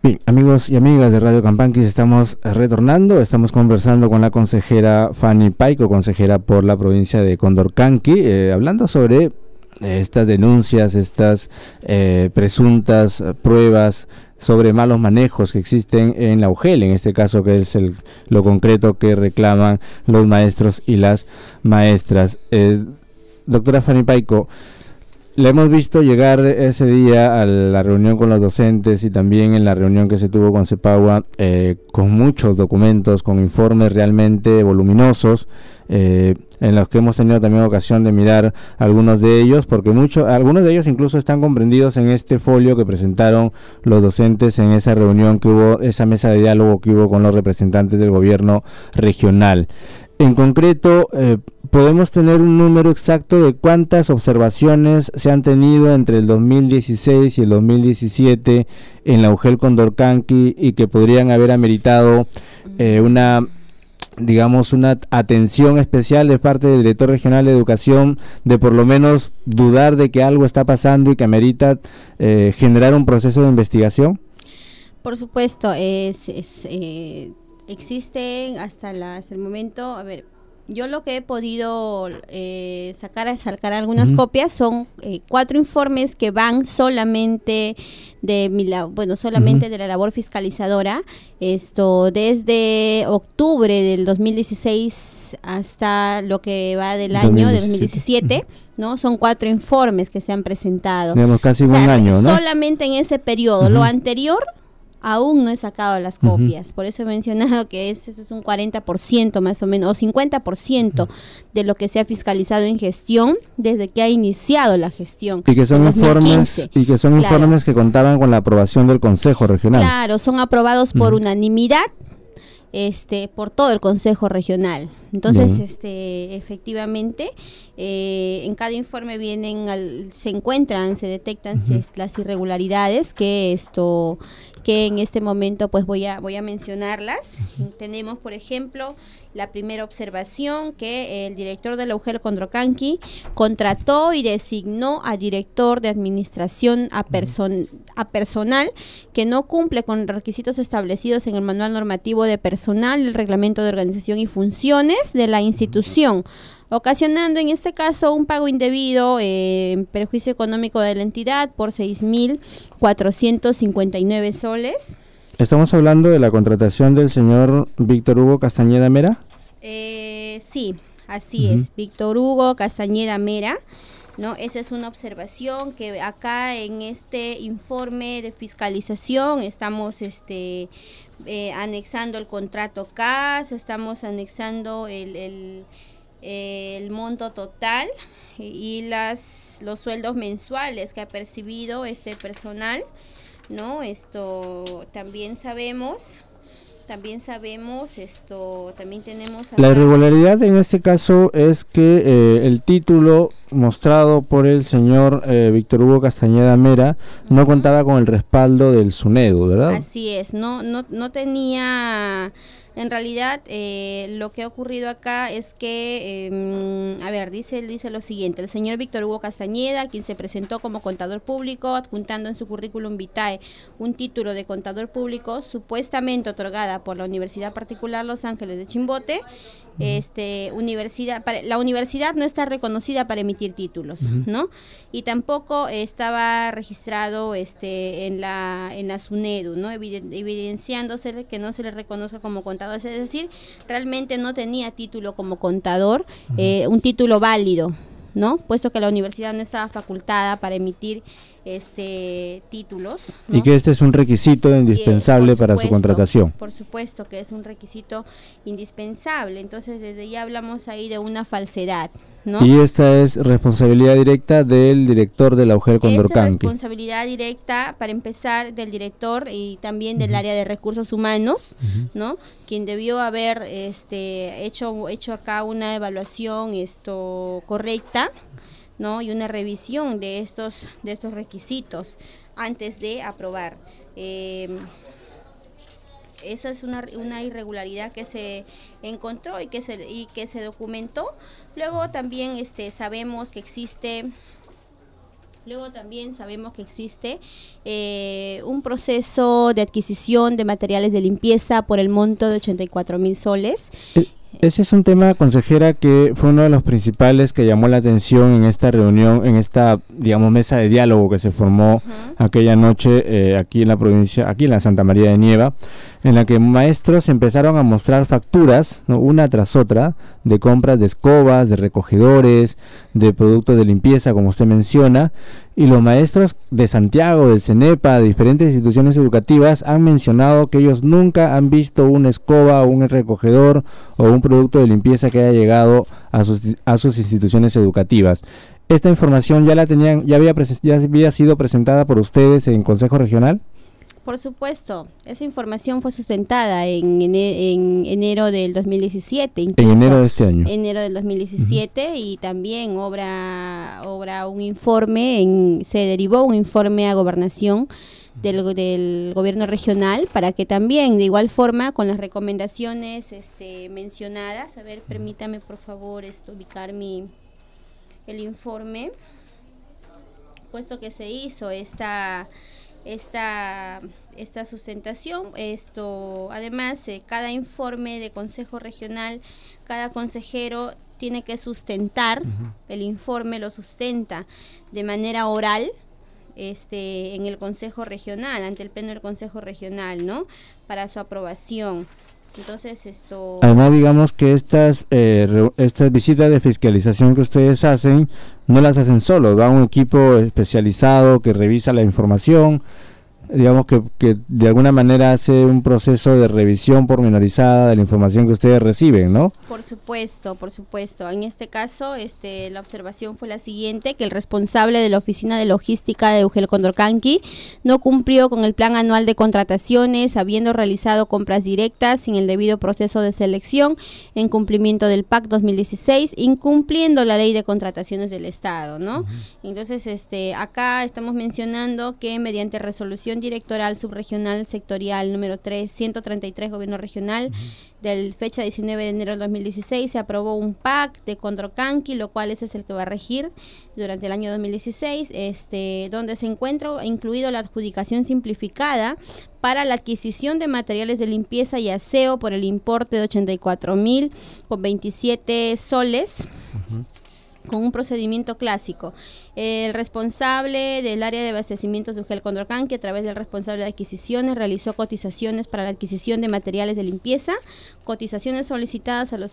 Bien, amigos y amigas de Radio Campanquis, estamos retornando, estamos conversando con la consejera Fanny Paico, consejera por la provincia de Condorcanqui, hablando sobre estas denuncias, estas presuntas pruebas sobre malos manejos que existen en la UGEL, en este caso, que es lo concreto que reclaman los maestros y las maestras. Doctora Fanny Paico, le hemos visto llegar ese día a la reunión con los docentes y también en la reunión que se tuvo con CEPAGUA, con muchos documentos, con informes realmente voluminosos, en los que hemos tenido también ocasión de mirar algunos de ellos, porque algunos de ellos incluso están comprendidos en este folio que presentaron los docentes en esa reunión que hubo, esa mesa de diálogo que hubo con los representantes del gobierno regional. En concreto, ¿podemos tener un número exacto de cuántas observaciones se han tenido entre el 2016 y el 2017 en la UGEL Condorcanqui y que podrían haber ameritado una atención especial de parte del director regional de educación, de por lo menos dudar de que algo está pasando y que amerita generar un proceso de investigación? Por supuesto, existen hasta el momento, a ver, yo lo que he podido sacar algunas copias son 4 informes que van solamente de de la labor fiscalizadora, desde octubre del 2016 hasta lo que va del año de 2017, ¿no? Son 4 informes que se han presentado. Digamos casi un año, ¿no? Solamente en ese periodo, lo anterior aún no he sacado las copias, por eso he mencionado que eso es un 40% más o menos, o 50% de lo que se ha fiscalizado en gestión desde que ha iniciado la gestión. Y que son informes que contaban con la aprobación del Consejo Regional. Claro, son aprobados por unanimidad, por todo el Consejo Regional. Entonces, efectivamente, en cada informe se detectan las irregularidades que en este momento pues voy a mencionarlas. Tenemos, por ejemplo, la primera observación, que el director de la UGEL Condorcanqui contrató y designó a director de administración a personal que no cumple con requisitos establecidos en el manual normativo de personal, el reglamento de organización y funciones de la institución, ocasionando en este caso un pago indebido, perjuicio económico de la entidad por 6.459 soles. ¿Estamos hablando de la contratación del señor Víctor Hugo Castañeda Mera? Sí, así es, Víctor Hugo Castañeda Mera, ¿no? Esa es una observación que acá en este informe de fiscalización estamos anexando el contrato CAS, estamos anexando el monto total y los sueldos mensuales que ha percibido este personal, ¿no? También tenemos acá. La irregularidad en este caso es que el título mostrado por el señor Víctor Hugo Castañeda Mera no contaba con el respaldo del SUNEDU, ¿verdad? Así es, no tenía. En realidad, lo que ha ocurrido acá es que, dice lo siguiente: el señor Víctor Hugo Castañeda, quien se presentó como contador público, adjuntando en su currículum vitae un título de contador público, supuestamente otorgada por la Universidad Particular Los Ángeles de Chimbote, la universidad no está reconocida para emitir títulos, ¿no? Y tampoco estaba registrado en la SUNEDU, ¿no? Evidenciándose que no se le reconozca como contador, es decir, realmente no tenía título como contador, un título válido, ¿no? Puesto que la universidad no estaba facultada para emitir títulos, ¿no? Y que este es un requisito indispensable para su contratación. Por supuesto que es un requisito indispensable, entonces desde ya hablamos ahí de una falsedad, ¿no? Y esta es responsabilidad directa del director de la UGEL Condorcanqui. Es responsabilidad directa, para empezar, del director y también del área de recursos humanos, ¿no? Quien debió haber hecho acá una evaluación correcta, ¿no? Y una revisión de estos requisitos antes de aprobar. Esa es una irregularidad que se encontró y que se documentó. Luego también sabemos que existe Luego también sabemos que existe un proceso de adquisición de materiales de limpieza por el monto de 84,000 soles. Ese es un tema, consejera, que fue uno de los principales que llamó la atención en esta reunión, en esta, digamos, mesa de diálogo que se formó aquella noche aquí en la provincia, aquí en la Santa María de Nieva, en la que maestros empezaron a mostrar facturas, ¿no?, una tras otra, de compras de escobas, de recogedores, de productos de limpieza, como usted menciona, y los maestros de Santiago, del CENEPA, de diferentes instituciones educativas, han mencionado que ellos nunca han visto una escoba o un recogedor o un producto de limpieza que haya llegado a sus instituciones educativas. ¿Esta información ya la tenían, ya había sido presentada por ustedes en Consejo Regional? Por supuesto, esa información fue sustentada en enero del 2017. En enero de este año. Enero del 2017 y también obra un informe, se derivó un informe a Gobernación del gobierno regional para que también de igual forma con las recomendaciones mencionadas, a ver, permítame por favor ubicar el informe, puesto que se hizo esta sustentación. Además, cada informe de Consejo Regional, cada consejero tiene que sustentar, el informe lo sustenta de manera oral en el Consejo Regional, ante el Pleno del Consejo Regional, ¿no?, para su aprobación. Entonces además, digamos que estas visitas de fiscalización que ustedes hacen, no las hacen solos, va un equipo especializado que revisa la información, digamos que de alguna manera hace un proceso de revisión pormenorizada de la información que ustedes reciben, ¿no? Por supuesto. En este caso, la observación fue la siguiente, que el responsable de la Oficina de Logística de UGEL Condorcanqui no cumplió con el plan anual de contrataciones, habiendo realizado compras directas sin el debido proceso de selección, en cumplimiento del PAC 2016, incumpliendo la ley de contrataciones del Estado, ¿no? Entonces, acá estamos mencionando que mediante resolución directoral subregional sectorial número 133 Gobierno Regional del fecha 19 de enero del 2016 se aprobó un PAC de Condorcanqui, lo cual ese es el que va a regir durante el año 2016, donde se encuentra incluido la adjudicación simplificada para la adquisición de materiales de limpieza y aseo por el importe de 84,027 soles. Con un procedimiento clásico. El responsable del área de abastecimientos de UGEL Condorcanqui, a través del responsable de adquisiciones, realizó cotizaciones para la adquisición de materiales de limpieza, cotizaciones solicitadas a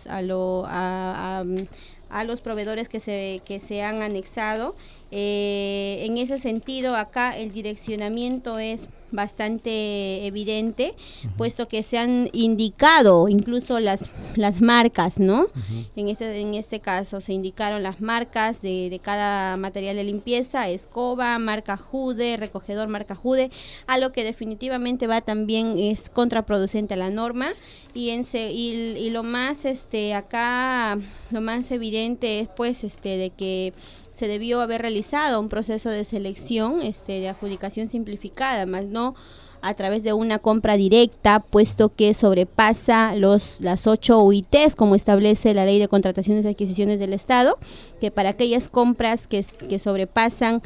los proveedores que se han anexado. En ese sentido, acá el direccionamiento es bastante evidente, puesto que se han indicado incluso las marcas, ¿no? En este caso se indicaron las marcas de cada material de limpieza: escoba, marca Jude, recogedor, marca Jude, a lo que definitivamente también es contraproducente a la norma. Y lo más acá lo más evidente es de que se debió haber realizado un proceso de selección de adjudicación simplificada, más no a través de una compra directa, puesto que sobrepasa las 8 UITs, como establece la Ley de Contrataciones y Adquisiciones del Estado, que para aquellas compras que sobrepasan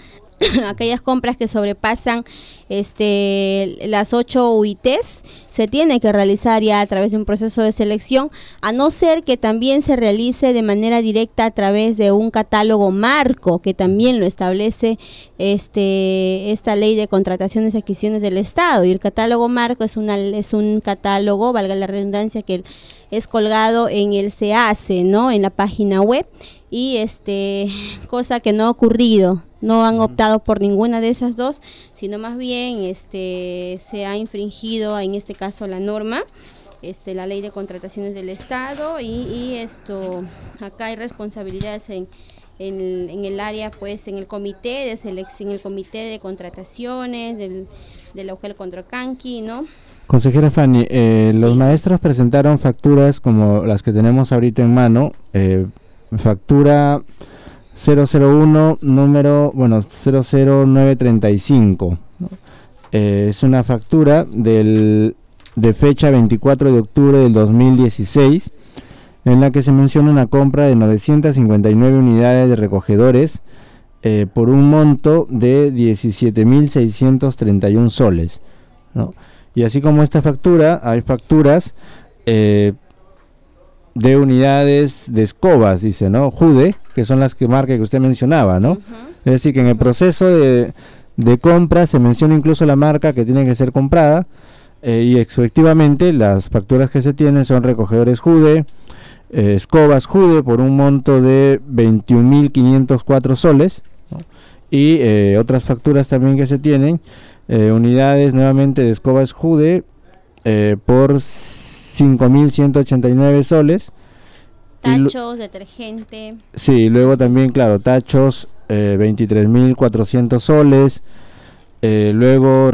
las 8 UITs se tiene que realizar ya a través de un proceso de selección, a no ser que también se realice de manera directa a través de un catálogo marco, que también lo establece esta Ley de Contrataciones y Adquisiciones del Estado. Y el catálogo marco es un catálogo, valga la redundancia, que es colgado en el SEACE, ¿no?, en la página web, y cosa que no ha ocurrido. No han optado por ninguna de esas dos, sino más bien se ha infringido en este caso la norma, la Ley de Contrataciones del Estado, y acá hay responsabilidades en el área, pues en el comité de selección, en el comité de contrataciones de la UGEL Condorcanqui, ¿no? Consejera Fanny, los maestros presentaron facturas como las que tenemos ahorita en mano, factura 001, número 00935, ¿no? Es una factura de fecha 24 de octubre del 2016, en la que se menciona una compra de 959 unidades de recogedores por un monto de 17.631 soles, ¿no? Y así como esta factura, hay facturas de unidades de escobas, dice, ¿no? Jude, que son las que marca que usted mencionaba, ¿no? Es decir, que en el proceso de compra se menciona incluso la marca que tiene que ser comprada, y efectivamente las facturas que se tienen son recogedores Jude, escobas Jude por un monto de 21.504 soles, ¿no? Y otras facturas también que se tienen, unidades nuevamente de escobas Jude por 5.189 soles. Tachos, detergente. Sí, luego también, claro, tachos, 23.400 soles. Luego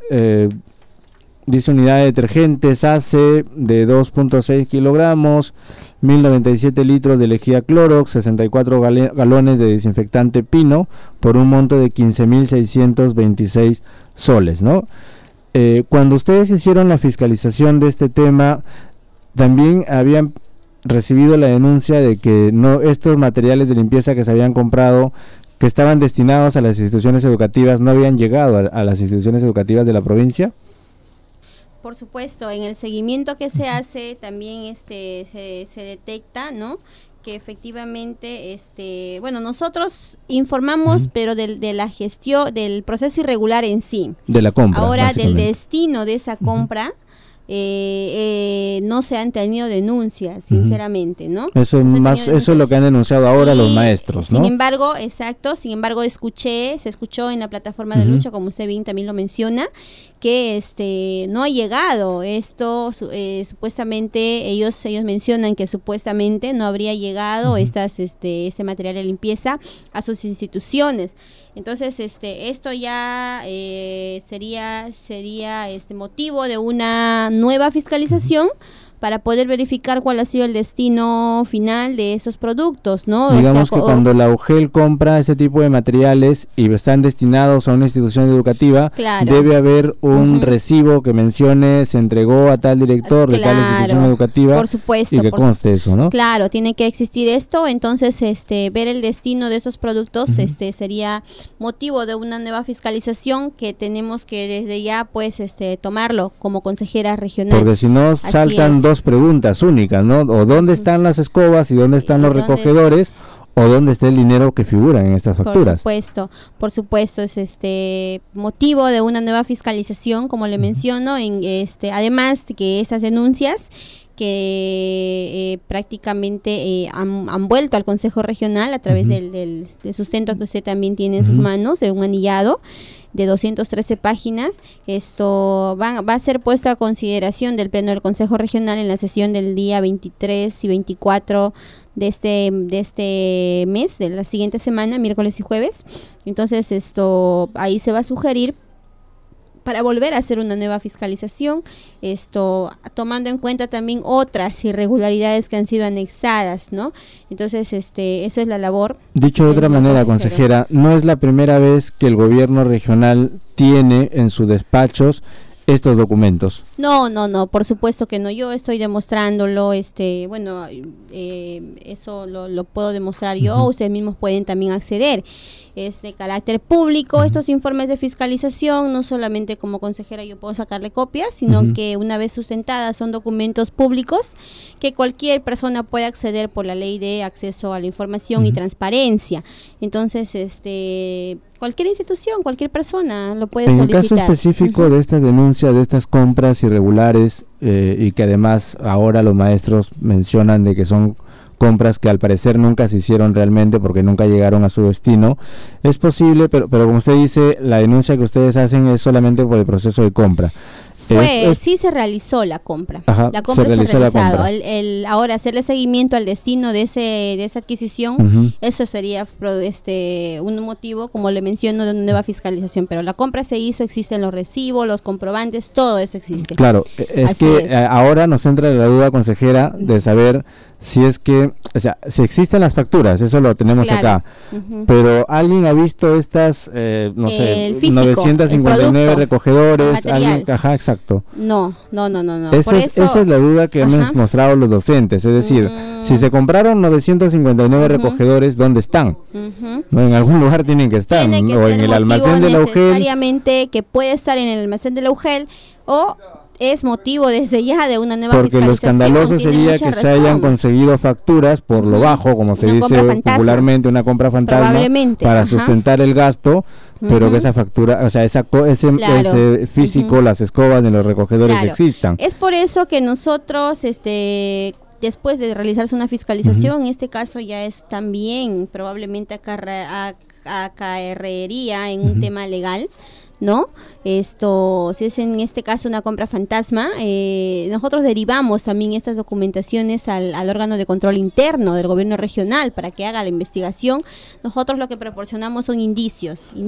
dice unidad de detergentes ACE de 2.6 kilogramos, 1.097 litros de lejía Clorox, 64 galones de desinfectante Pino, por un monto de 15.626 soles, ¿no? Cuando ustedes hicieron la fiscalización de este tema, también habían recibido la denuncia de que no, estos materiales de limpieza que se habían comprado, que estaban destinados a las instituciones educativas, no habían llegado a las instituciones educativas de la provincia. Por supuesto, en el seguimiento que se hace también se detecta, ¿no?, que efectivamente bueno, nosotros informamos, pero de la gestión del proceso irregular en sí. De la compra. Ahora, del destino de esa compra, no se han tenido denuncias, sinceramente, ¿no? Eso es lo que han denunciado ahora los maestros, ¿no? Sin embargo, se escuchó en la plataforma de lucha, como usted bien también lo menciona, que no ha llegado esto, supuestamente ellos mencionan que supuestamente no habría llegado este material de limpieza a sus instituciones. Entonces esto ya sería motivo de una nueva fiscalización para poder verificar cuál ha sido el destino final de esos productos, ¿no? Digamos que cuando la UGEL compra ese tipo de materiales y están destinados a una institución educativa, claro, debe haber un recibo que mencione se entregó a tal director de tal institución educativa, por supuesto, y que conste eso, ¿no? Claro, tiene que existir esto. Entonces ver el destino de estos productos sería motivo de una nueva fiscalización que tenemos que desde ya pues tomarlo como consejera regional. Porque si no saltan dos preguntas únicas, ¿no? O dónde están las escobas y dónde están los recogedores, o dónde está el dinero que figuran en estas facturas. Por supuesto, es motivo de una nueva fiscalización, como le menciono, además de que esas denuncias que prácticamente han vuelto al Consejo Regional a través del sustento que usted también tiene en sus manos, de un anillado de 213 páginas. Esto va a ser puesto a consideración del Pleno del Consejo Regional en la sesión del día 23 y 24 de este mes, de la siguiente semana, miércoles y jueves. Entonces ahí se va a sugerir para volver a hacer una nueva fiscalización, tomando en cuenta también otras irregularidades que han sido anexadas, ¿no? Entonces, eso es la labor. Dicho de otra manera, consejera, no es la primera vez que el gobierno regional tiene en sus despachos estos documentos. No, por supuesto que no. Yo estoy demostrándolo, eso lo puedo demostrar yo. Ustedes mismos pueden también acceder. Es de carácter público estos informes de fiscalización, no solamente como consejera yo puedo sacarle copias, sino que una vez sustentadas son documentos públicos que cualquier persona puede acceder por la ley de acceso a la información y transparencia. Entonces, cualquier institución, cualquier persona lo puede solicitar. En el caso específico de estas denuncias, de estas compras irregulares, y que además ahora los maestros mencionan de que son compras que al parecer nunca se hicieron realmente porque nunca llegaron a su destino, es posible, pero como usted dice, la denuncia que ustedes hacen es solamente por el proceso de compra. Sí se realizó la compra. La compra se realizó. Ahora hacerle seguimiento al destino de esa adquisición, eso sería un motivo, como le menciono, de una nueva fiscalización. Pero la compra se hizo, existen los recibos, los comprobantes, todo eso existe. Claro, ahora nos entra la duda, consejera, de saber si es que, si existen las facturas, eso lo tenemos acá, pero ¿alguien ha visto estas, 959 recogedores? Exacto. exacto. No. Esa es la duda que hemos mostrado los docentes, es decir, si se compraron 959 recogedores, ¿dónde están? No, en algún lugar tienen que estar, Tiene que o ser en el almacén de la UGEL. Necesariamente que puede estar en el almacén de la UGEL, o es motivo desde ya de una nueva porque fiscalización. Lo escandaloso sería que se hayan conseguido facturas por lo bajo, como se dice popularmente, una compra fantasma para sustentar el gasto, pero que esa factura, o sea, ese físico, las escobas de los recogedores existan. Es por eso que nosotros, después de realizarse una fiscalización, en este caso ya es también probablemente acarrearía en un tema legal, ¿no? Si es en este caso una compra fantasma, nosotros derivamos también estas documentaciones al órgano de control interno del gobierno regional para que haga la investigación. Nosotros lo que proporcionamos son indicios y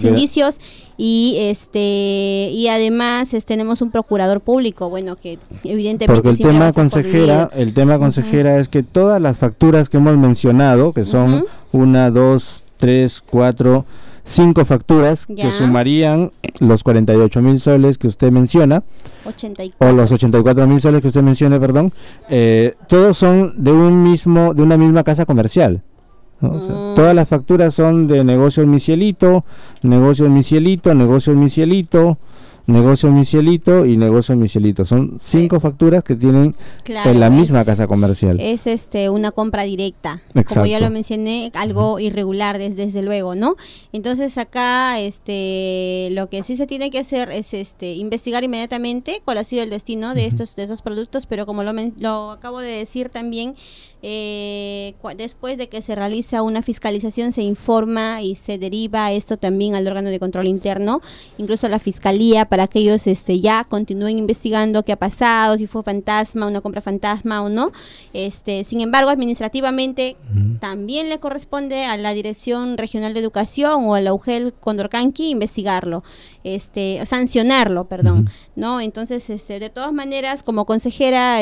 además tenemos un procurador público, que evidentemente porque el tema consejera es que todas las facturas que hemos mencionado, que son 1, 2, 3, 4, 5 facturas que sumarían los 48,000 soles que usted menciona, 84. O los 84,000 soles que usted menciona, perdón, todos son de una misma casa comercial, ¿no? O sea, todas las facturas son de negocios Mi Cielito, negocios Mi Cielito, negocios Mi Cielito, negocio Mi Cielito y negocio Mi Cielito. Son 5 facturas que tienen en la misma casa comercial. Es una compra directa. Exacto. Como ya lo mencioné, algo irregular desde luego, ¿no? Entonces acá lo que sí se tiene que hacer es investigar inmediatamente cuál ha sido el destino de esos productos, pero como lo acabo de decir también, después de que se realiza una fiscalización se informa y se deriva esto también al órgano de control interno, incluso a la fiscalía, para que ellos ya continúen investigando qué ha pasado, si fue fantasma, una compra fantasma o no. Sin embargo, administrativamente también le corresponde a la Dirección Regional de Educación o a la UGEL Condorcanqui investigarlo, sancionarlo, perdón, ¿no? Entonces, de todas maneras, como consejera,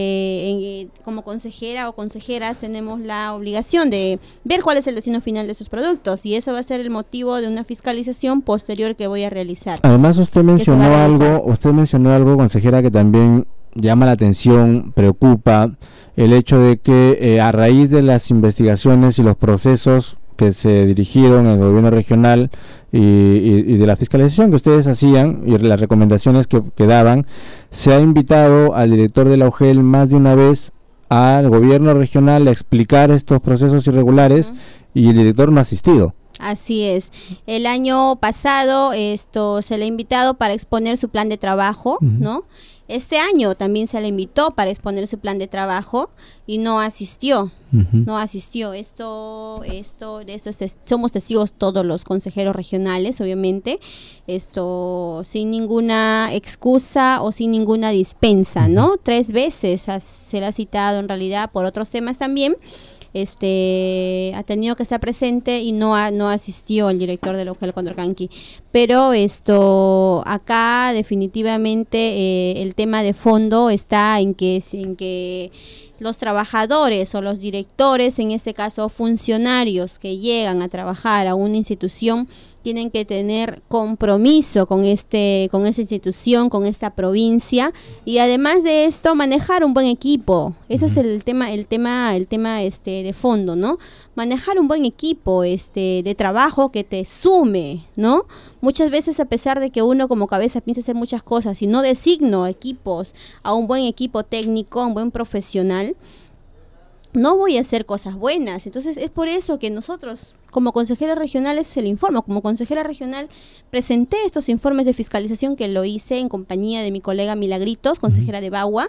como consejera o consejeras tenemos la obligación de ver cuál es el destino final de sus productos, y eso va a ser el motivo de una fiscalización posterior que voy a realizar. Además, usted mencionó algo, consejera, que también llama la atención, preocupa, el hecho de que a raíz de las investigaciones y los procesos que se dirigieron en el gobierno regional y de la fiscalización que ustedes hacían y las recomendaciones que daban, se ha invitado al director de la UGEL más de una vez al gobierno regional a explicar estos procesos irregulares, y el director no ha asistido. Así es. El año pasado se le ha invitado para exponer su plan de trabajo, ¿no? Este año también se le invitó para exponer su plan de trabajo y no asistió. No asistió. Somos testigos todos los consejeros regionales, obviamente. Sin ninguna excusa o sin ninguna dispensa, ¿no? 3 veces se le ha citado, en realidad, por otros temas también. Ha tenido que estar presente y no asistió el director de la UGEL Condorcanqui, pero acá definitivamente el tema de fondo está en que los trabajadores o los directores, en este caso funcionarios que llegan a trabajar a una institución, tienen que tener compromiso con esta institución, con esta provincia, y además de esto manejar un buen equipo. Eso es el tema de fondo, ¿no? Manejar un buen equipo de trabajo que te sume, ¿no? Muchas veces, a pesar de que uno como cabeza piensa hacer muchas cosas y no designo equipos a un buen equipo técnico, a un buen profesional, no voy a hacer cosas buenas. Entonces es por eso que nosotros como consejeras regionales se le informa. Como consejera regional presenté estos informes de fiscalización, que lo hice en compañía de mi colega Milagritos, consejera de Bagua,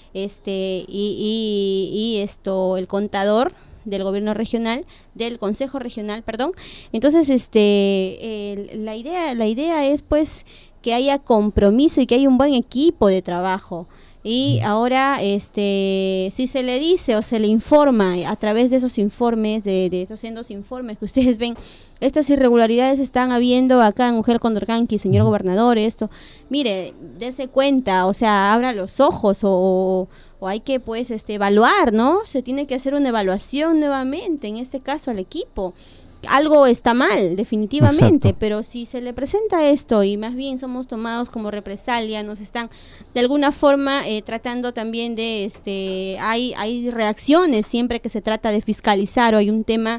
el contador del gobierno regional, del consejo regional, perdón. Entonces la idea es pues que haya compromiso y que haya un buen equipo de trabajo. Y ahora, si se le dice o se le informa a través de esos informes, de estos sendos informes que ustedes ven, estas irregularidades están habiendo acá en UGEL Condorcanqui, señor gobernador, mire, dése cuenta, o sea, abra los ojos, o hay que evaluar, ¿no? Se tiene que hacer una evaluación nuevamente, en este caso al equipo. algo está mal, definitivamente. Exacto. Pero si se le presenta esto y más bien somos tomados como represalia, nos están de alguna forma tratando también de, hay reacciones siempre que se trata de fiscalizar o hay un tema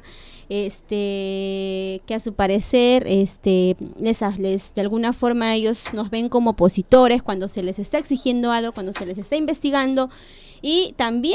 que a su parecer de alguna forma ellos nos ven como opositores cuando se les está exigiendo algo, cuando se les está investigando. Y también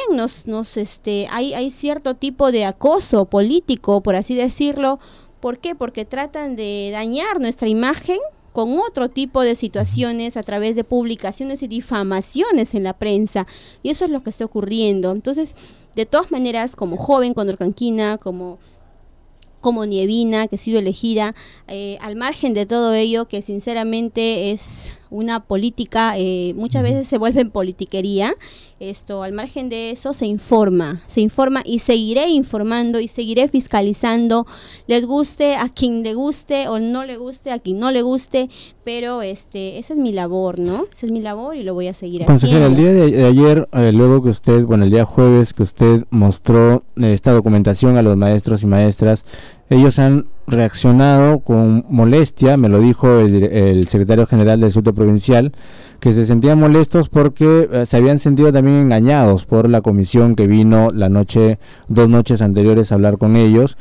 hay cierto tipo de acoso político, por así decirlo. ¿Por qué? Porque tratan de dañar nuestra imagen con otro tipo de situaciones a través de publicaciones y difamaciones en la prensa. Y eso es lo que está ocurriendo. Entonces, de todas maneras, como joven condorcanquina, como Nievina, que ha sido elegida, al margen de todo ello, que sinceramente es una política, muchas veces se vuelve en politiquería, al margen de eso se informa y seguiré informando y seguiré fiscalizando, les guste a quien le guste o no le guste a quien no le guste, pero esa es mi labor, ¿no? Esa es mi labor y lo voy a seguir Consejera, haciendo. el día de ayer, luego que usted, el día jueves que usted mostró esta documentación a los maestros y maestras, ellos han reaccionado con molestia, me lo dijo el secretario general del SUTEP provincial, que se sentían molestos porque se habían sentido también engañados por la comisión que vino 2 noches anteriores a hablar con ellos,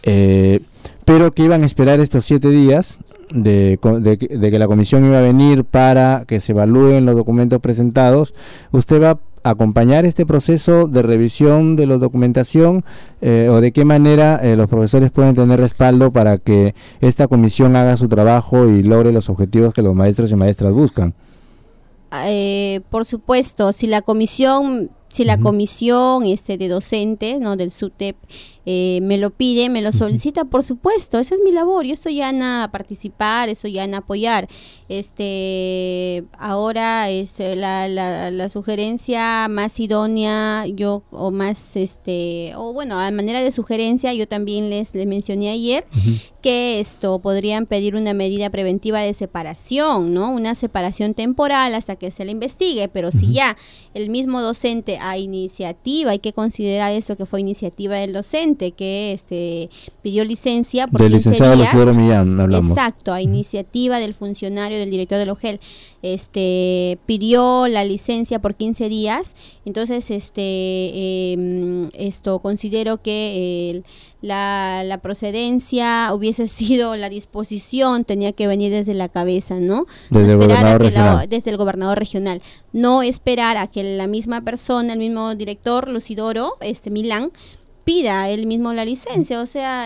pero que iban a esperar estos 7 días de que la comisión iba a venir para que se evalúen los documentos presentados. ¿Usted va a acompañar este proceso de revisión de la documentación o de qué manera los profesores pueden tener respaldo para que esta comisión haga su trabajo y logre los objetivos que los maestros y maestras buscan? Por supuesto, si la comisión de docentes, ¿no?, del SUTEP me lo pide, me lo solicita, por supuesto, esa es mi labor. Yo estoy ya a participar, estoy ya a apoyar. Ahora la sugerencia más idónea, a manera de sugerencia, yo también les mencioné ayer que podrían pedir una medida preventiva de separación, ¿no? Una separación temporal hasta que se le investigue, pero si ya el mismo docente a iniciativa, hay que considerar esto que fue iniciativa del docente, que pidió licencia por del 15 licenciado días. Lucidoro Millán hablamos. Exacto, a iniciativa del funcionario, del director del OGEL, pidió la licencia por 15 días. Entonces, considero que la procedencia hubiese sido, la disposición tenía que venir desde la cabeza, ¿no? Desde el gobernador regional. Desde el gobernador regional. No esperar a que la misma persona, el mismo director, Lucidoro, Millán, pida él mismo la licencia. O sea,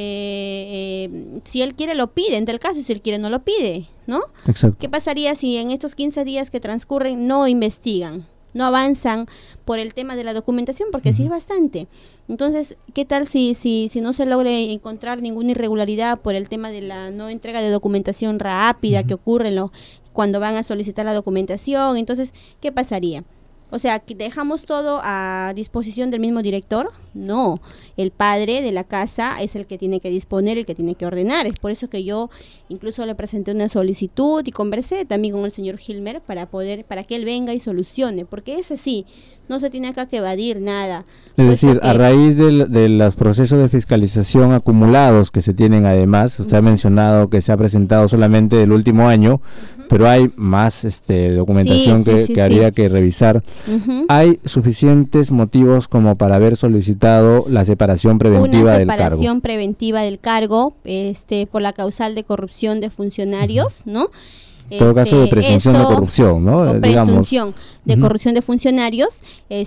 si él quiere lo pide, en tal caso, y si él quiere no lo pide, ¿no? Exacto. ¿Qué pasaría si en estos 15 días que transcurren no investigan, no avanzan por el tema de la documentación? Porque sí es bastante. Entonces, ¿qué tal si no se logre encontrar ninguna irregularidad por el tema de la no entrega de documentación rápida que ocurre cuando van a solicitar la documentación? Entonces, ¿qué pasaría? O sea, ¿que dejamos todo a disposición del mismo director? No, el padre de la casa es el que tiene que disponer, el que tiene que ordenar. Es por eso que yo incluso le presenté una solicitud y conversé también con el señor Gilmer para que él venga y solucione, porque es así, no se tiene acá que evadir nada. Es decir, a raíz de los procesos de fiscalización acumulados que se tienen, además, usted ha mencionado que se ha presentado solamente el último año, pero hay más documentación que habría que revisar. ¿Hay suficientes motivos como para haber solicitado la separación preventiva del cargo? Una separación preventiva del cargo, por la causal de corrupción de funcionarios, ¿no? En todo caso, de presunción de corrupción, ¿no? Presunción de corrupción de funcionarios,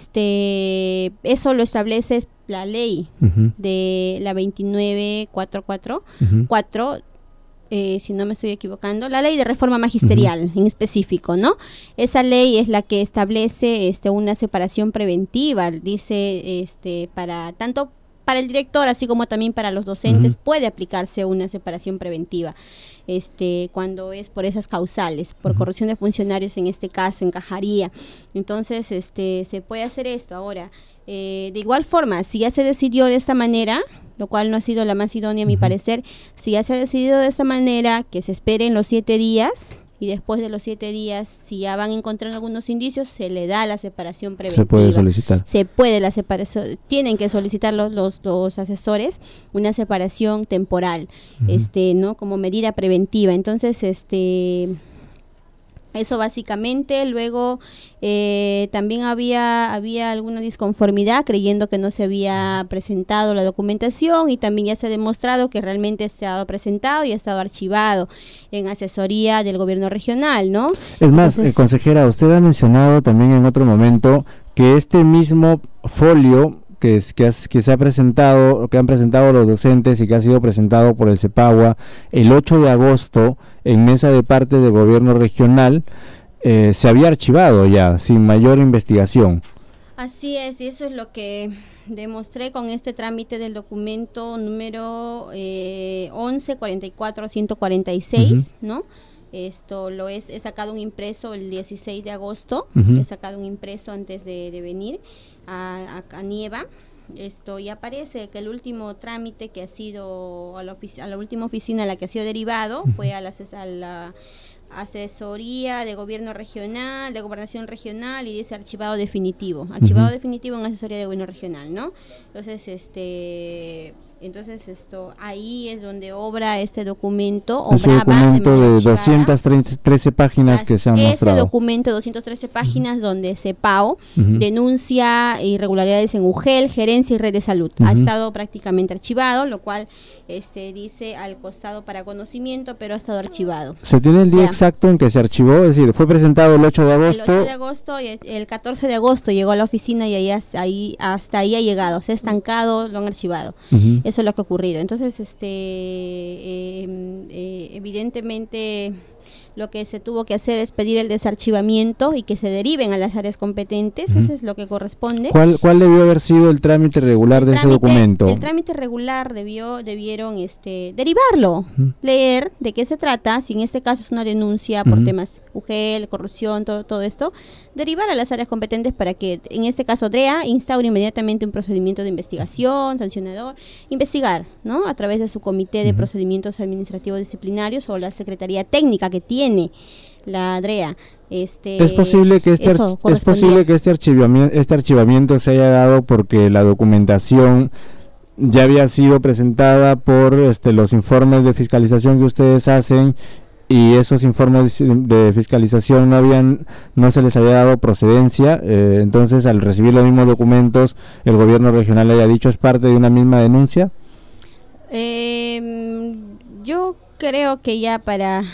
eso lo establece la ley de la 29444, si no me estoy equivocando, la ley de reforma magisterial en específico, ¿no? Esa ley es la que establece una separación preventiva, dice tanto para el director así como también para los docentes puede aplicarse una separación preventiva cuando es por esas causales, por corrupción de funcionarios, en este caso encajaría. Entonces se puede hacer esto. Ahora, de igual forma, si ya se decidió de esta manera, lo cual no ha sido la más idónea a mi parecer, si ya se ha decidido de esta manera, que se esperen los 7 días y después de los 7 días, si ya van encontrando algunos indicios, se le da la separación preventiva. Se puede solicitar. Se puede la separación, tienen que solicitar los asesores una separación temporal, ¿no? Como medida preventiva. Entonces, eso básicamente. Luego también había alguna disconformidad creyendo que no se había presentado la documentación, y también ya se ha demostrado que realmente se ha presentado y ha estado archivado en asesoría del gobierno regional, ¿no? Es más, consejera, usted ha mencionado también en otro momento que este mismo folio que se ha presentado, que han presentado los docentes y que ha sido presentado por el CEPAGUA el 8 de agosto en mesa de parte del gobierno regional, se había archivado ya, sin mayor investigación. Así es, y eso es lo que demostré con este trámite del documento número 11-44-146, ¿no? Esto he sacado un impreso el 16 de agosto, he sacado un impreso antes de venir a Nieva. Y aparece que el último trámite que ha sido a la última oficina a la que ha sido derivado fue a la asesoría de gobierno regional, de gobernación regional, y dice archivado definitivo definitivo en asesoría de gobierno regional, ¿no? Entonces ahí es donde obra este documento. Ese documento de 213 páginas que se han mostrado. Ese documento de 213 páginas donde CEPAO denuncia irregularidades en UGEL, gerencia y red de salud. Ha estado prácticamente archivado, lo cual dice al costado para conocimiento, pero ha estado archivado. ¿Se tiene el día exacto en que se archivó? Es decir, fue presentado el 8 de agosto. El 8 de agosto y el 14 de agosto llegó a la oficina, y hasta ahí ha llegado. Se ha estancado, lo han archivado. Eso es lo que ha ocurrido. Entonces, evidentemente, lo que se tuvo que hacer es pedir el desarchivamiento y que se deriven a las áreas competentes. Eso es lo que corresponde. ¿Cuál debió haber sido el trámite regular de ese documento? El trámite regular debieron derivarlo, leer de qué se trata. Si en este caso es una denuncia por temas UGEL, corrupción, todo esto, derivar a las áreas competentes para que, en este caso, DREA instaure inmediatamente un procedimiento de investigación, sancionador, investigar, ¿no? A través de su comité de procedimientos administrativos disciplinarios o la secretaría técnica que tiene la DREA. Es posible que este archivamiento se haya dado porque la documentación ya había sido presentada por los informes de fiscalización que ustedes hacen, y esos informes de fiscalización no se les había dado procedencia. Entonces, al recibir los mismos documentos, el gobierno regional haya dicho es parte de una misma denuncia. Yo creo que ya para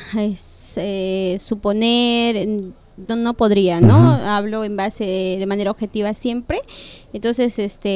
suponer no podría, ¿no? Hablo en base de manera objetiva siempre. Entonces,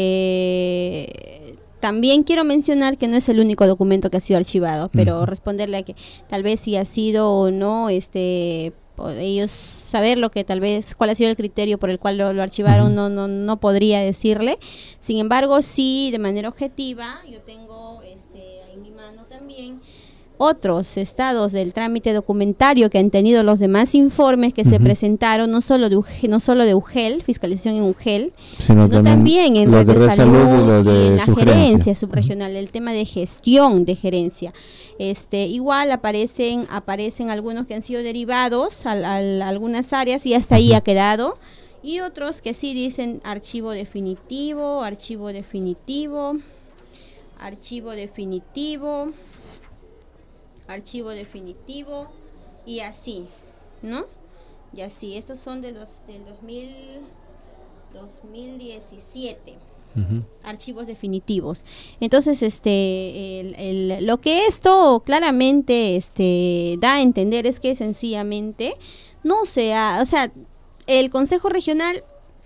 también quiero mencionar que no es el único documento que ha sido archivado, pero responderle a que tal vez si ha sido o no, por ellos saber cuál ha sido el criterio por el cual lo archivaron, no podría decirle. Sin embargo, sí, de manera objetiva, yo tengo en mi mano también otros estados del trámite documentario que han tenido los demás informes que se presentaron, no solo de UGEL, fiscalización en UGEL, sino también en red de salud y en la gerencia subregional, el tema de gestión de gerencia. Igual aparecen algunos que han sido derivados a algunas áreas y hasta ahí ha quedado, y otros que sí dicen archivo definitivo, y así, ¿no? Y así, estos son del 2017. Archivos definitivos. Entonces, lo que esto claramente da a entender es que sencillamente el Consejo Regional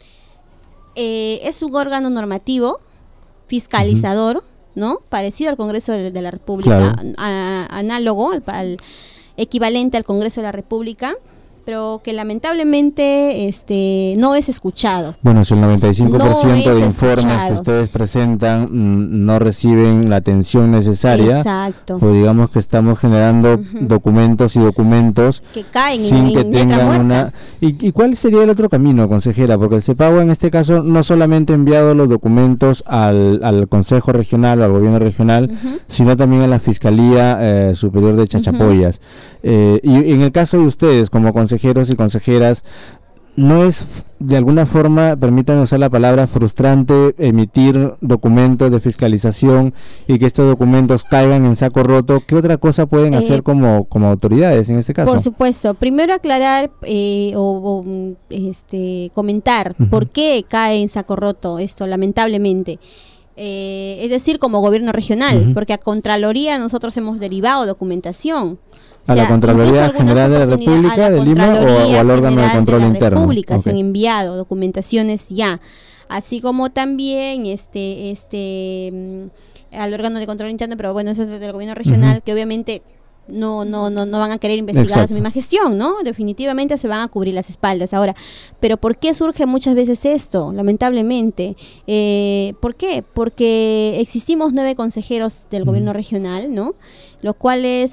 es un órgano normativo, fiscalizador, ¿no? Parecido al Congreso de la República, análogo, al equivalente al Congreso de la República, pero que lamentablemente no es escuchado. Bueno, si el 95% de informes escuchado que ustedes presentan no reciben la atención necesaria, exacto, pues digamos que estamos generando documentos y documentos que caen sin que en letra tengan muerta. una... ¿Y cuál sería el otro camino, consejera? Porque el CEPAGUA en este caso no solamente ha enviado los documentos al Consejo Regional o al Gobierno Regional, sino también a la Fiscalía Superior de Chachapoyas. Y en el caso de ustedes, como consejeros y consejeras, ¿no es de alguna forma, permítanme usar la palabra, frustrante emitir documentos de fiscalización y que estos documentos caigan en saco roto? ¿Qué otra cosa pueden hacer como autoridades en este caso? Por supuesto, primero aclarar comentar por qué cae en saco roto esto, lamentablemente. Es decir, como gobierno regional, porque a Contraloría nosotros hemos derivado documentación. ¿A la Contraloría General de la República de Lima o al órgano de control interno? República se han enviado documentaciones ya, así como también al órgano de control interno, pero bueno, eso es del gobierno regional, que obviamente no van a querer investigar a su misma gestión, ¿no? Definitivamente se van a cubrir las espaldas. Ahora, ¿pero por qué surge muchas veces esto? Lamentablemente. ¿Por qué? Porque existimos 9 consejeros del gobierno regional, ¿no? Los cuales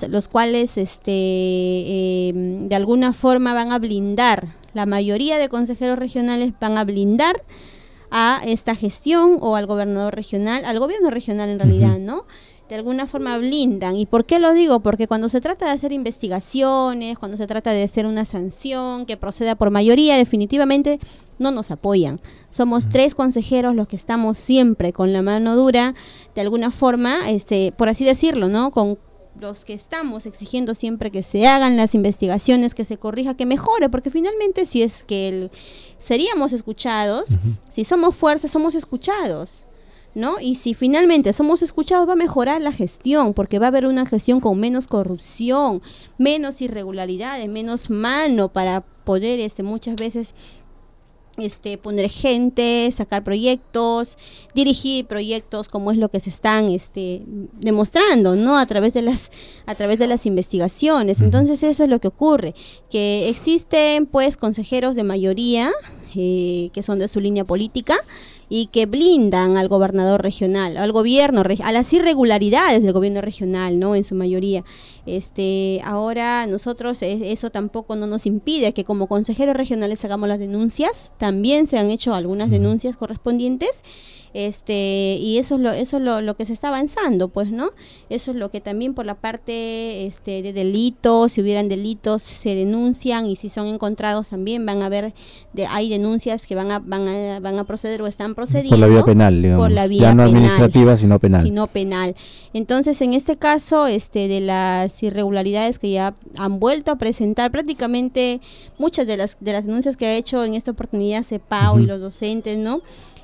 de alguna forma van a blindar, la mayoría de consejeros regionales van a blindar a esta gestión o al gobernador regional, al gobierno regional en realidad, ¿no? De alguna forma blindan. ¿Y por qué lo digo? Porque cuando se trata de hacer investigaciones, cuando se trata de hacer una sanción que proceda por mayoría, definitivamente no nos apoyan. Somos 3 consejeros los que estamos siempre con la mano dura, de alguna forma, por así decirlo, ¿no? Con los que estamos exigiendo siempre que se hagan las investigaciones, que se corrija, que mejore, porque finalmente si es que seríamos escuchados, si somos fuerza, somos escuchados, ¿no? Y si finalmente somos escuchados, va a mejorar la gestión, porque va a haber una gestión con menos corrupción, menos irregularidades, menos mano para poder muchas veces poner gente, sacar proyectos, dirigir proyectos, como es lo que se están demostrando, ¿no? A través de las investigaciones. Entonces eso es lo que ocurre, que existen pues consejeros de mayoría que son de su línea política y que blindan al gobernador regional, al gobierno, a las irregularidades del gobierno regional, ¿no? En su mayoría. Ahora nosotros eso tampoco no nos impide que como consejeros regionales hagamos las denuncias. También se han hecho algunas denuncias correspondientes. Y eso es lo que se está avanzando, pues, ¿no? Eso es lo que también por la parte de delitos, si hubieran delitos se denuncian, y si son encontrados también van a haber hay denuncias que van a proceder o están procediendo por la vía penal, digamos, por la vía ya no penal, administrativa sino penal. Entonces en este caso de las irregularidades que ya han vuelto a presentar prácticamente muchas de las denuncias que ha hecho en esta oportunidad CEPAO y los docentes, ¿no?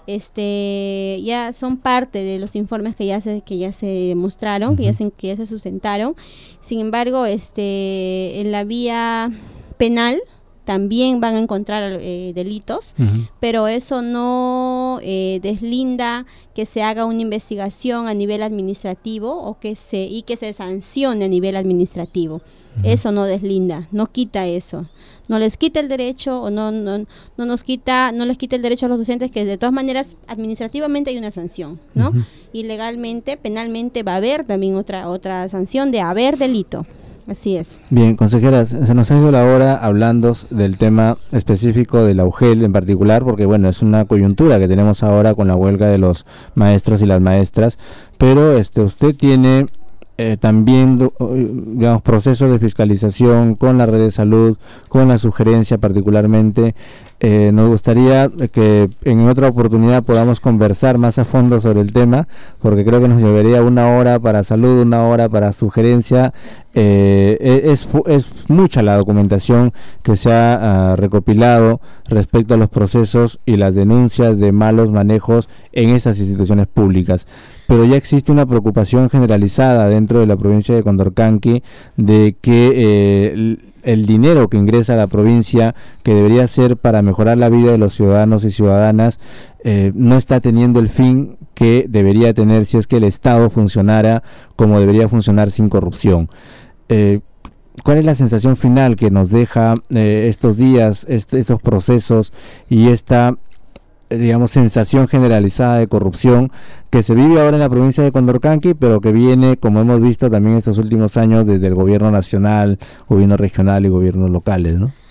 Ya son parte de los informes que ya se demostraron, que ya se sustentaron. Sin embargo, en la vía penal también van a encontrar delitos, pero eso no deslinda que se haga una investigación a nivel administrativo o que se sancione a nivel administrativo. Eso no deslinda, no quita eso. No les quita el derecho o no les quita el derecho a los docentes, que de todas maneras administrativamente hay una sanción, ¿no? Y legalmente, penalmente va a haber también otra sanción de haber delito. Así es. Bien, consejeras, se nos ha ido la hora hablando del tema específico de la UGEL en particular, porque bueno, es una coyuntura que tenemos ahora con la huelga de los maestros y las maestras, pero usted tiene también, digamos, procesos de fiscalización con la red de salud, con la sugerencia particularmente. Nos gustaría que en otra oportunidad podamos conversar más a fondo sobre el tema, porque creo que nos llevaría 1 hora para salud, 1 hora para sugerencia. Es mucha la documentación que se ha recopilado respecto a los procesos y las denuncias de malos manejos en estas instituciones públicas, pero ya existe una preocupación generalizada dentro de la provincia de Condorcanqui de que el dinero que ingresa a la provincia, que debería ser para mejorar la vida de los ciudadanos y ciudadanas, no está teniendo el fin que debería tener si es que el Estado funcionara como debería funcionar, sin corrupción. ¿cuál es la sensación final que nos deja estos días, estos procesos y esta, digamos, sensación generalizada de corrupción que se vive ahora en la provincia de Condorcanqui, pero que viene, como hemos visto también estos últimos años, desde el gobierno nacional, gobierno regional y gobiernos locales, ¿no?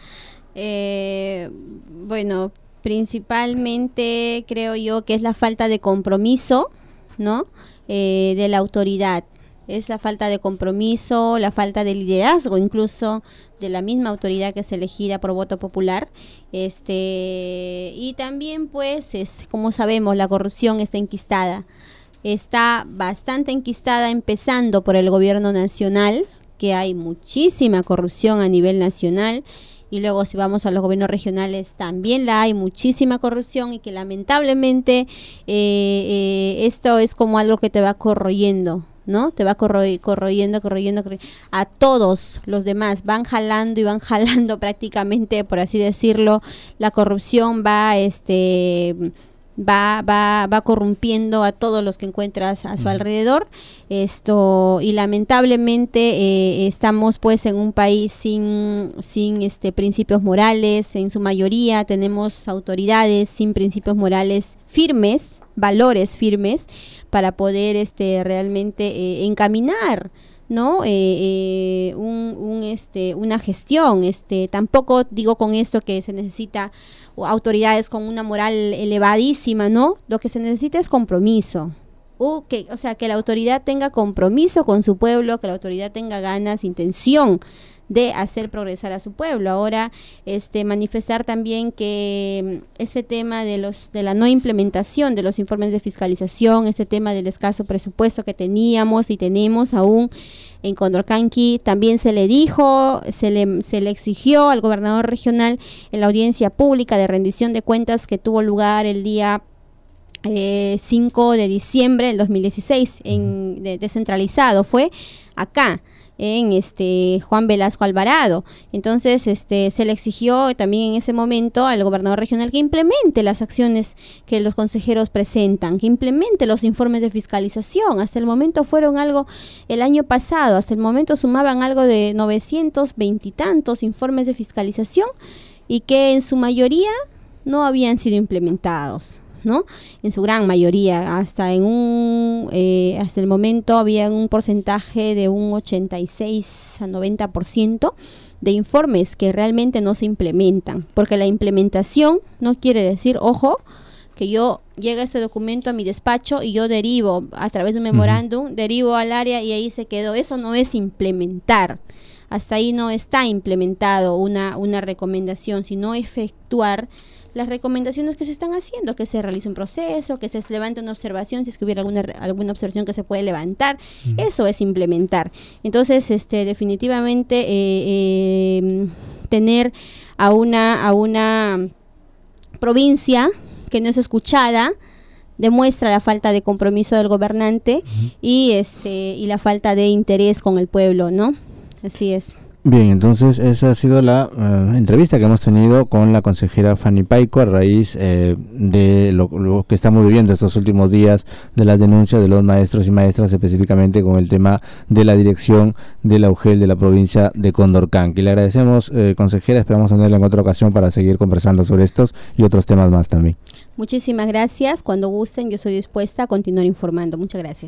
Bueno, principalmente creo yo que es la falta de compromiso, ¿no? De la autoridad. Es la falta de compromiso, la falta de liderazgo incluso de la misma autoridad que es elegida por voto popular. Y también pues, como sabemos, la corrupción está enquistada. Está bastante enquistada, empezando por el gobierno nacional, que hay muchísima corrupción a nivel nacional. Y luego si vamos a los gobiernos regionales también la hay muchísima corrupción, y que lamentablemente esto es como algo que te va corroyendo, ¿no? Te va corroyendo a todos los demás, van jalando prácticamente, por así decirlo. La corrupción va corrompiendo a todos los que encuentras a su alrededor. Y lamentablemente estamos pues en un país sin principios morales. En su mayoría tenemos autoridades sin principios morales firmes, valores firmes, para poder realmente encaminar, ¿no? Una gestión. Tampoco digo con esto que se necesita autoridades con una moral elevadísima, ¿no? Lo que se necesita es compromiso. Que la autoridad tenga compromiso con su pueblo, que la autoridad tenga ganas, intención de hacer progresar a su pueblo. Ahora, manifestar también que ese tema de la no implementación de los informes de fiscalización, ese tema del escaso presupuesto que teníamos y tenemos aún en Condorcanqui, también se le dijo, se le exigió al gobernador regional en la audiencia pública de rendición de cuentas que tuvo lugar el día 5 de diciembre del 2016, descentralizado, fue acá en Juan Velasco Alvarado. Entonces se le exigió también en ese momento al gobernador regional que implemente las acciones que los consejeros presentan, que implemente los informes de fiscalización. Hasta el momento fueron algo, el año pasado, hasta el momento sumaban algo de 920 y tantos informes de fiscalización, y que en su mayoría no habían sido implementados, ¿no? En su gran mayoría, hasta el momento había un porcentaje de un 86 a 90% de informes que realmente no se implementan, porque la implementación no quiere decir, ojo, que yo llega este documento a mi despacho y yo derivo a través de un memorándum, derivo al área y ahí se quedó. Eso no es implementar. Hasta ahí no está implementado una recomendación, sino efectuar las recomendaciones que se están haciendo, que se realice un proceso, que se levante una observación, si es que hubiera alguna observación que se puede levantar. Eso es implementar. Entonces, definitivamente tener a una provincia que no es escuchada demuestra la falta de compromiso del gobernante y la falta de interés con el pueblo, ¿no? Así es. Bien, entonces esa ha sido la entrevista que hemos tenido con la consejera Fanny Paico a raíz de lo que estamos viviendo estos últimos días, de las denuncias de los maestros y maestras, específicamente con el tema de la dirección de la UGEL de la provincia de Condorcanqui. Le agradecemos, consejera, esperamos tenerla en otra ocasión para seguir conversando sobre estos y otros temas más también. Muchísimas gracias. Cuando gusten, yo soy dispuesta a continuar informando. Muchas gracias.